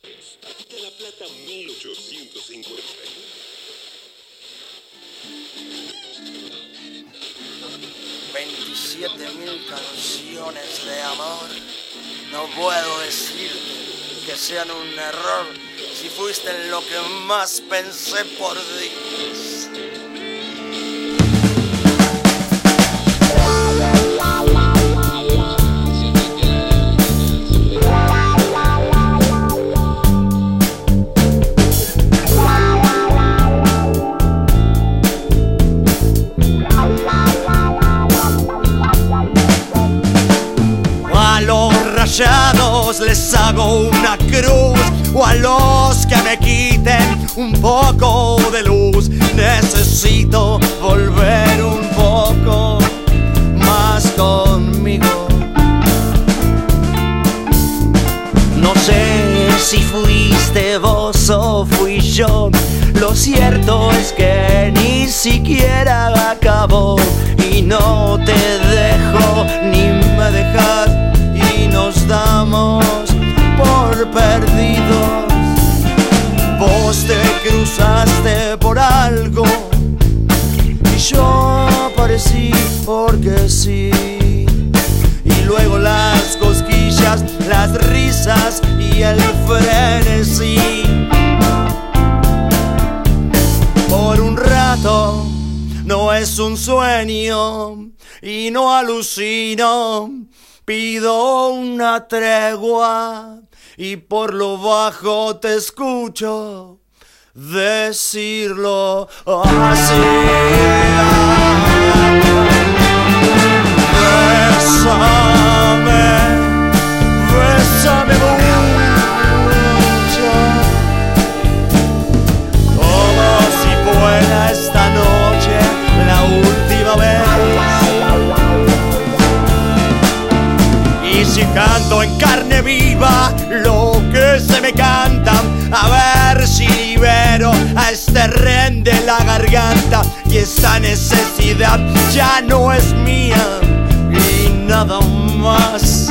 De La Plata 1850. 27.000 canciones de amor. No puedo decirte que sean un error si fuiste lo que más pensé por días. Les hago una cruz, o a los que me quiten un poco de luz. Necesito volver un poco más conmigo. No sé si fuiste vos o fui yo. Lo cierto es que ni siquiera acabó. Y no te dejo ni me dejas, y nos damos por perdidos. Vos te cruzaste por algo y yo aparecí porque sí. Y luego las cosquillas, las risas y el frenesí. Por un rato no es un sueño y no alucino. Pido una tregua y por lo bajo te escucho decirlo así. Bésame, bésame mucho, como si fuera esta noche la última vez. Y si canto en carne viva lo que se me cantan, a ver si libero a este rehén de la garganta. Y esta necesidad ya no es mía y nada más.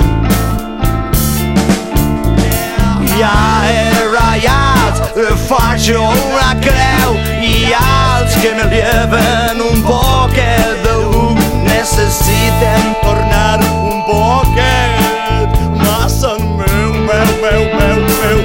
Jag är rajat för jag creu i allt que me lleven un poquet de necessiten tornar un poquet más en meu.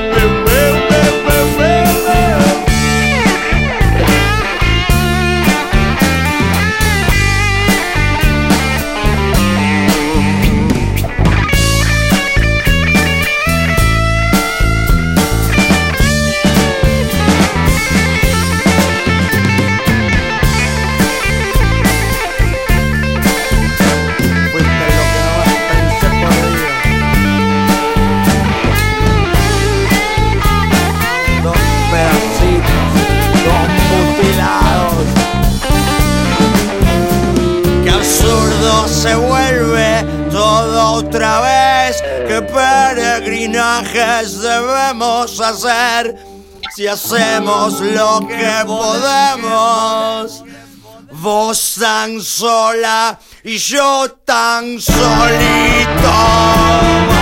Se vuelve todo otra vez. ¿Qué peregrinajes debemos hacer si hacemos lo que podemos? Vos tan sola y yo tan solito.